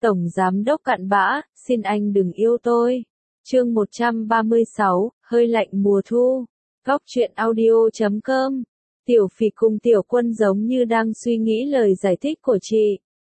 Tổng giám đốc cặn bã, xin anh đừng yêu tôi. Chương 136, hơi lạnh mùa thu. Góc truyện audio.com. Tiểu Phỉ cùng Tiểu Quân giống như đang suy nghĩ lời giải thích của chị.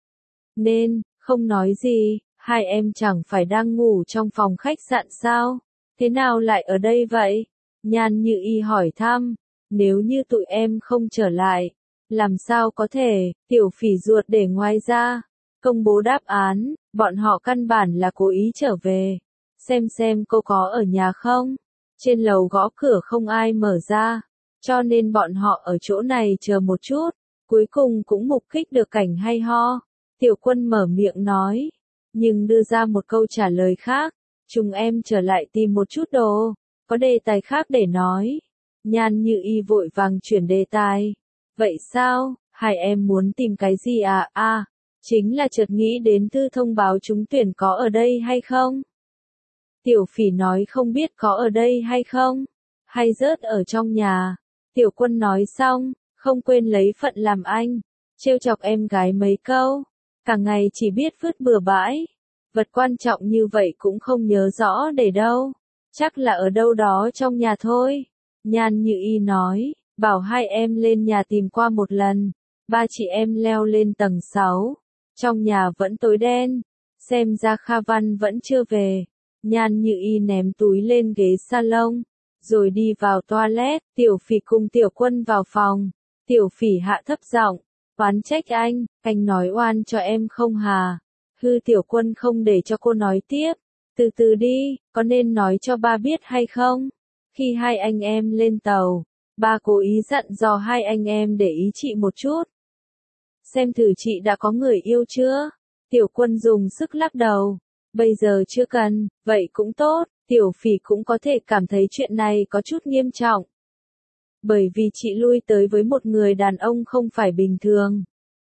Nên, không nói gì, hai em chẳng phải đang ngủ trong phòng khách sạn sao? Thế nào lại ở đây vậy? Nhan Như Y hỏi thăm. Nếu như tụi em không trở lại, làm sao có thể? Tiểu Phỉ ruột để ngoài ra. Công bố đáp án, bọn họ căn bản là cố ý trở về. Xem cô có ở nhà không? Trên lầu gõ cửa không ai mở ra, cho nên bọn họ ở chỗ này chờ một chút, cuối cùng cũng mục kích được cảnh hay ho. Tiểu Quân mở miệng nói, nhưng đưa ra một câu trả lời khác, chúng em trở lại tìm một chút đồ, có đề tài khác để nói. Nhan Như Y vội vàng chuyển đề tài. Vậy sao, hai em muốn tìm cái gì à? Chính là chợt nghĩ đến thư thông báo trúng tuyển có ở đây hay không? Tiểu Phỉ nói không biết có ở đây hay không? Hay rớt ở trong nhà? Tiểu Quân nói xong, không quên lấy phận làm anh, trêu chọc em gái mấy câu. Cả ngày chỉ biết vứt bừa bãi. Vật quan trọng như vậy cũng không nhớ rõ để đâu. Chắc là ở đâu đó trong nhà thôi. Nhan Như Y nói, bảo hai em lên nhà tìm qua một lần. Ba chị em leo lên tầng 6. Trong nhà vẫn tối đen, xem ra Kha Văn vẫn chưa về. Nhan Như Y ném túi lên ghế salon, rồi đi vào toilet. Tiểu Phỉ cùng Tiểu Quân vào phòng. Tiểu Phỉ hạ thấp giọng, oán trách anh nói oan cho em không hà? Hư. Tiểu Quân không để cho cô nói tiếp. Từ từ đi, có nên nói cho ba biết hay không? Khi hai anh em lên tàu, ba cố ý dặn dò hai anh em để ý chị một chút. Xem thử chị đã có người yêu chưa? Tiểu Quân dùng sức lắc đầu. Bây giờ chưa cần, vậy cũng tốt. Tiểu Phỉ cũng có thể cảm thấy chuyện này có chút nghiêm trọng. Bởi vì chị lui tới với một người đàn ông không phải bình thường.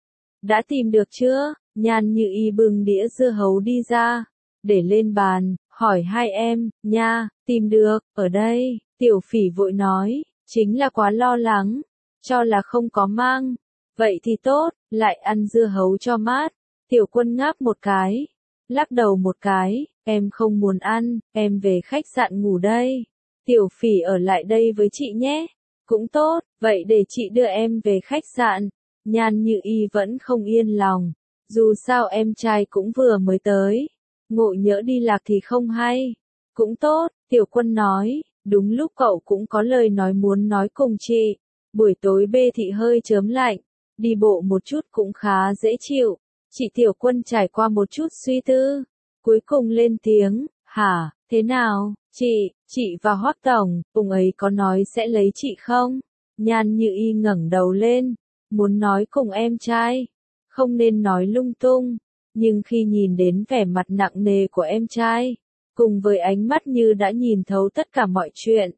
Đã tìm được chưa? Nhan Như Y bưng đĩa dưa hấu đi ra, để lên bàn, hỏi hai em, nha, tìm được, ở đây. Tiểu Phỉ vội nói, chính là quá lo lắng, cho là không có mang. Vậy thì tốt, lại ăn dưa hấu cho mát. Tiểu Quân ngáp một cái, lắc đầu một cái, em không muốn ăn, em về khách sạn ngủ đây. Tiểu Phỉ ở lại đây với chị nhé. Cũng tốt, vậy để chị đưa em về khách sạn. Nhan Như Y vẫn không yên lòng, dù sao em trai cũng vừa mới tới, ngộ nhỡ đi lạc thì không hay. Cũng tốt, Tiểu Quân nói, đúng lúc cậu cũng có lời nói muốn nói cùng chị. Buổi tối bê thị hơi chớm lạnh, đi bộ một chút cũng khá dễ chịu. Chị. Tiểu Quân trải qua một chút suy tư, cuối cùng lên tiếng, hả, thế nào, chị và Hoắc Tổng, ông ấy có nói sẽ lấy chị không? Nhan Như Y ngẩng đầu lên, muốn nói cùng em trai, không nên nói lung tung, nhưng khi nhìn đến vẻ mặt nặng nề của em trai, cùng với ánh mắt như đã nhìn thấu tất cả mọi chuyện,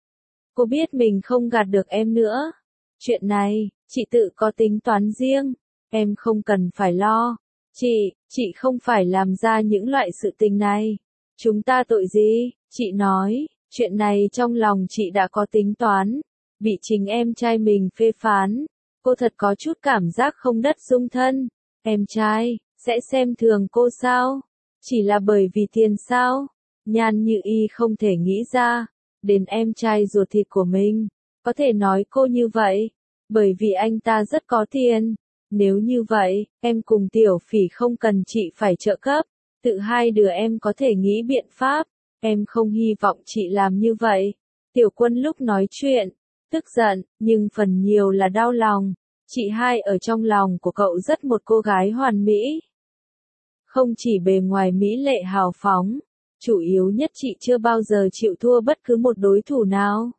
cô biết mình không gạt được em nữa. Chuyện này, chị tự có tính toán riêng, em không cần phải lo. Chị không phải làm ra những loại sự tình này. Chúng ta tội gì? Chị nói, chuyện này trong lòng chị đã có tính toán, bị chính em trai mình phê phán. Cô thật có chút cảm giác không đất dung thân. Em trai, sẽ xem thường cô sao? Chỉ là bởi vì tiền sao? Nhan Như Y không thể nghĩ ra, đến em trai ruột thịt của mình, có thể nói cô như vậy, bởi vì anh ta rất có tiền. Nếu như vậy, em cùng Tiểu Phỉ không cần chị phải trợ cấp, tự hai đứa em có thể nghĩ biện pháp, em không hy vọng chị làm như vậy. Tiểu Quân lúc nói chuyện, tức giận, nhưng phần nhiều là đau lòng. Chị hai ở trong lòng của cậu rất một cô gái hoàn mỹ. Không chỉ bề ngoài mỹ lệ hào phóng, chủ yếu nhất chị chưa bao giờ chịu thua bất cứ một đối thủ nào.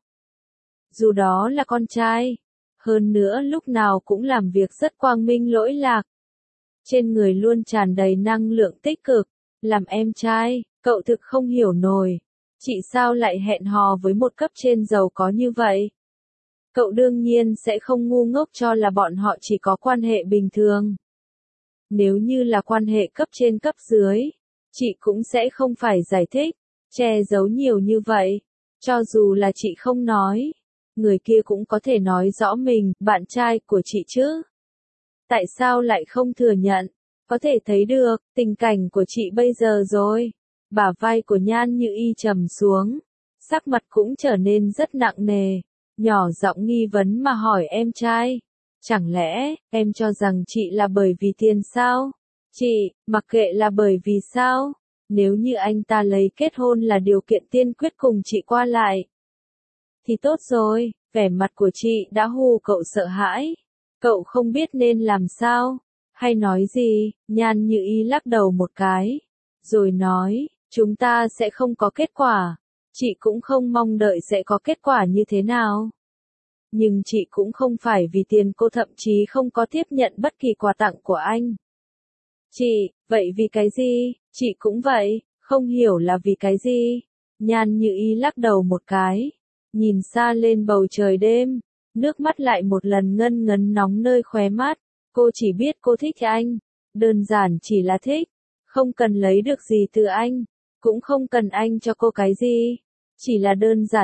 Dù đó là con trai. Hơn nữa lúc nào cũng làm việc rất quang minh lỗi lạc. Trên người luôn tràn đầy năng lượng tích cực. Làm em trai, cậu thực không hiểu nổi. Chị sao lại hẹn hò với một cấp trên giàu có như vậy? Cậu đương nhiên sẽ không ngu ngốc cho là bọn họ chỉ có quan hệ bình thường. Nếu như là quan hệ cấp trên cấp dưới, chị cũng sẽ không phải giải thích, che giấu nhiều như vậy. Cho dù là chị không nói, người kia cũng có thể nói rõ mình, bạn trai của chị chứ. Tại sao lại không thừa nhận? có thể thấy được tình cảnh của chị bây giờ rồi. Bả vai của Nhan Như Y trầm xuống, sắc mặt cũng trở nên rất nặng nề, nhỏ giọng nghi vấn mà hỏi em trai. Chẳng lẽ, em cho rằng chị là bởi vì tiền sao? Chị, mặc kệ là bởi vì sao? Nếu như anh ta lấy kết hôn là điều kiện tiên quyết cùng chị qua lại, thì tốt rồi. Vẻ mặt của chị đã hù cậu sợ hãi. Cậu không biết nên làm sao, hay nói gì. Nhan Như Y lắc đầu một cái, rồi nói, chúng ta sẽ không có kết quả. Chị cũng không mong đợi sẽ có kết quả như thế nào. Nhưng chị cũng không phải vì tiền, cô thậm chí không có tiếp nhận bất kỳ quà tặng của anh. Chị, vậy vì cái gì? Chị cũng vậy, không hiểu là vì cái gì. Nhan Như Y lắc đầu một cái, nhìn xa lên bầu trời đêm, nước mắt lại một lần ngân ngấn nóng nơi khóe mắt. Cô chỉ biết cô thích anh, đơn giản chỉ là thích, không cần lấy được gì từ anh, cũng không cần anh cho cô cái gì, chỉ là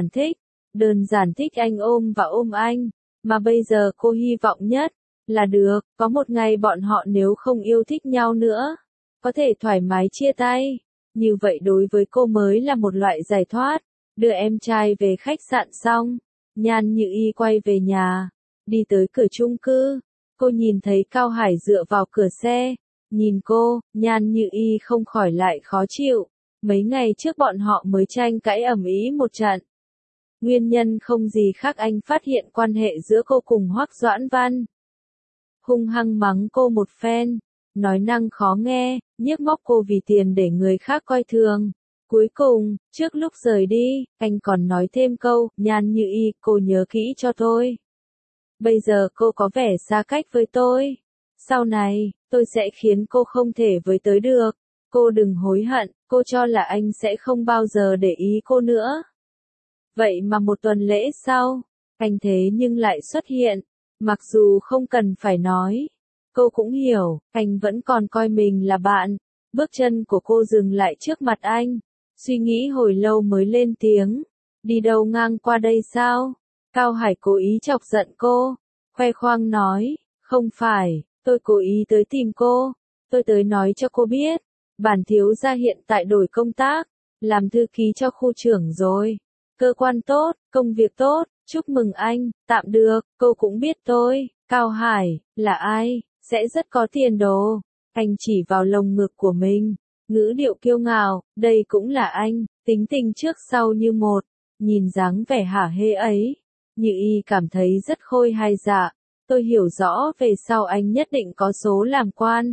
đơn giản thích anh ôm và ôm anh, mà bây giờ cô hy vọng nhất là được, có một ngày bọn họ nếu không yêu thích nhau nữa, có thể thoải mái chia tay, như vậy đối với cô mới là một loại giải thoát. Đưa em trai về khách sạn xong, Nhan Như Y quay về nhà, đi tới cửa chung cư, cô nhìn thấy Cao Hải dựa vào cửa xe, nhìn cô, Nhan Như Y không khỏi lại khó chịu, mấy ngày trước bọn họ mới tranh cãi ầm ĩ một trận. Nguyên nhân không gì khác, anh phát hiện quan hệ giữa cô cùng Hoắc Doãn Văn. Hung hăng mắng cô một phen, nói năng khó nghe, nhiếc móc cô vì tiền để người khác coi thường. Cuối cùng, trước lúc rời đi, anh còn nói thêm câu, Nhan Như Y, cô nhớ kỹ cho tôi. Bây giờ cô có vẻ xa cách với tôi. Sau này, tôi sẽ khiến cô không thể với tới được. Cô đừng hối hận, cô cho là anh sẽ không bao giờ để ý cô nữa. Vậy mà một tuần lễ sau, anh thế nhưng lại xuất hiện. Mặc dù không cần phải nói, cô cũng hiểu, anh vẫn còn coi mình là bạn. Bước chân của cô dừng lại trước mặt anh, suy nghĩ hồi lâu mới lên tiếng. Đi đâu ngang qua đây sao? Cao Hải cố ý chọc giận cô, khoe khoang nói, không phải, tôi cố ý tới tìm cô, tôi tới nói cho cô biết, bản thiếu gia hiện tại đổi công tác, làm thư ký cho khu trưởng rồi. Cơ quan tốt, công việc tốt, chúc mừng anh, tạm được, cô cũng biết tôi, Cao Hải, là ai, sẽ rất có tiền đồ. Anh chỉ vào lồng ngực của mình, ngữ điệu kiêu ngạo, đây cũng là anh, tính tình trước sau như một, nhìn dáng vẻ hả hê ấy. Như Y cảm thấy rất khôi hài dạ, tôi hiểu rõ về sau anh nhất định có số làm quan.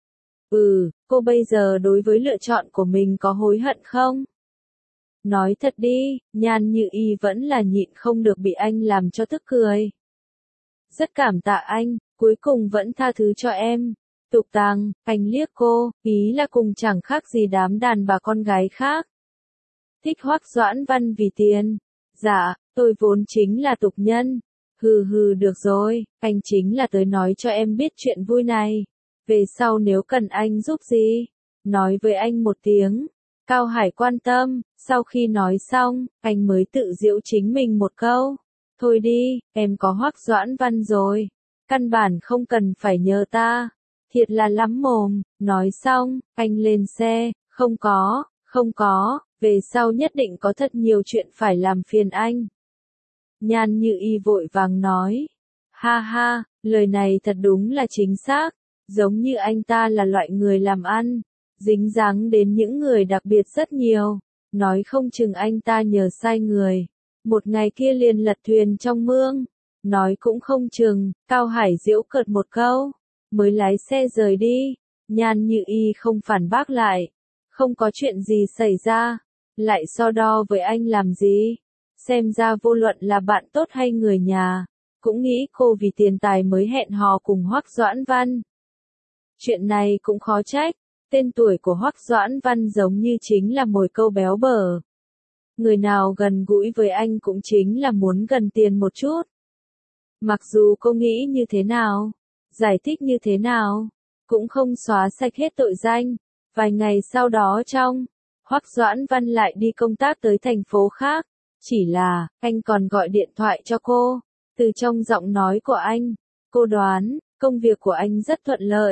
Cô bây giờ đối với lựa chọn của mình có hối hận không? Nói thật đi, Nhan Như Y vẫn là nhịn không được bị anh làm cho tức cười. Rất cảm tạ anh, cuối cùng vẫn tha thứ cho em. Tục tàng, anh liếc cô, ý là cùng chẳng khác gì đám đàn bà con gái khác. Thích Hoắc Doãn Văn vì tiền. Dạ, tôi vốn chính là tục nhân. Được rồi, anh chính là tới nói cho em biết chuyện vui này. Về sau nếu cần anh giúp gì, nói với anh một tiếng. Cao Hải quan tâm, sau khi nói xong, anh mới tự giễu chính mình một câu. Thôi đi, em có Hoắc Doãn Văn rồi. Căn bản không cần phải nhờ ta. Thiệt là lắm mồm, nói xong, anh lên xe, không có, về sau nhất định có thật nhiều chuyện phải làm phiền anh. Nhan Như Y vội vàng nói, ha ha, lời này thật đúng là chính xác, giống như anh ta là loại người làm ăn, dính dáng đến những người đặc biệt rất nhiều, nói không chừng anh ta nhờ sai người, một ngày kia liền lật thuyền trong mương, nói cũng không chừng. Cao Hải giễu cợt một câu, mới lái xe rời đi. Nhan Như Y không phản bác lại, không có chuyện gì xảy ra, lại so đo với anh làm gì, xem ra vô luận là bạn tốt hay người nhà, cũng nghĩ cô vì tiền tài mới hẹn hò cùng Hoắc Doãn Văn. Chuyện này cũng khó trách, tên tuổi của Hoắc Doãn Văn giống như chính là mồi câu béo bở. Người nào gần gũi với anh cũng chính là muốn gần tiền một chút. Mặc dù cô nghĩ như thế nào, giải thích như thế nào, cũng không xóa sạch hết tội danh. Vài ngày sau đó Hoắc Doãn Văn lại đi công tác tới thành phố khác. Chỉ là, anh còn gọi điện thoại cho cô. Từ trong giọng nói của anh, cô đoán, công việc của anh rất thuận lợi.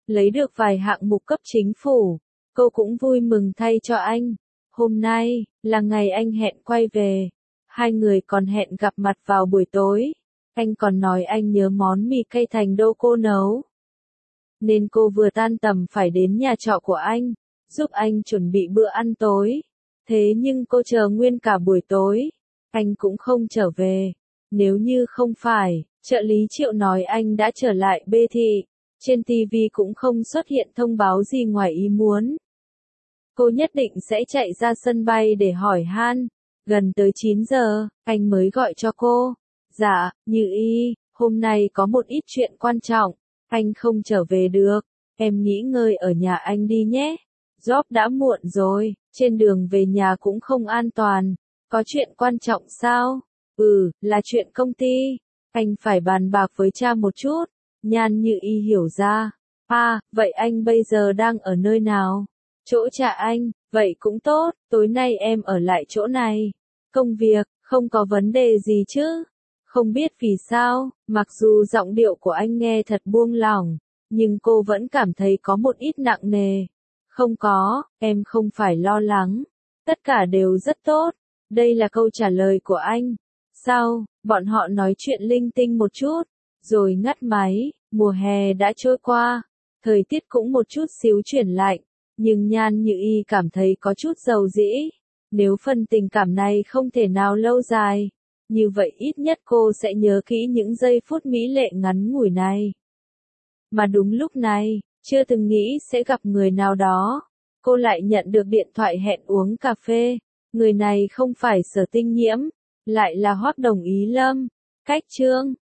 lấy được vài hạng mục cấp chính phủ. Cô cũng vui mừng thay cho anh. Hôm nay, là ngày anh hẹn quay về. Hai người còn hẹn gặp mặt vào buổi tối. Anh còn nói anh nhớ món mì cay thành đô cô nấu. Nên cô vừa tan tầm phải đến nhà trọ của anh, giúp anh chuẩn bị bữa ăn tối. Thế nhưng cô chờ nguyên cả buổi tối, anh cũng không trở về. Nếu như không phải, trợ lý Triệu nói anh đã trở lại B thị, trên TV cũng không xuất hiện thông báo gì ngoài ý muốn. Cô nhất định sẽ chạy ra sân bay để hỏi han. Gần tới 9 giờ, anh mới gọi cho cô. Dạ, Như Y, hôm nay có một ít chuyện quan trọng, anh không trở về được. Em nghỉ ngơi ở nhà anh đi nhé. Job đã muộn rồi, trên đường về nhà cũng không an toàn. Có chuyện quan trọng sao? Là chuyện công ty. Anh phải bàn bạc với cha một chút. Nhan Như Y hiểu ra. Vậy anh bây giờ đang ở nơi nào? Chỗ cha anh, vậy cũng tốt, tối nay em ở lại chỗ này. Công việc, không có vấn đề gì chứ? Không biết vì sao, mặc dù giọng điệu của anh nghe thật buông lỏng, nhưng cô vẫn cảm thấy có một ít nặng nề. Không có, em không phải lo lắng. Tất cả đều rất tốt. Đây là câu trả lời của anh. Sau, bọn họ nói chuyện linh tinh một chút, rồi ngắt máy. Mùa hè đã trôi qua, thời tiết cũng một chút xíu chuyển lạnh, nhưng Nhan Như Y cảm thấy có chút dầu dĩ. Nếu phần tình cảm này không thể nào lâu dài, như vậy ít nhất cô sẽ nhớ kỹ những giây phút mỹ lệ ngắn ngủi này. Mà đúng lúc này, chưa từng nghĩ sẽ gặp người nào đó, cô lại nhận được điện thoại hẹn uống cà phê. Người này không phải Sở Tinh Nhiễm, lại là Hoắc Đồng Ý Lâm. Cách chương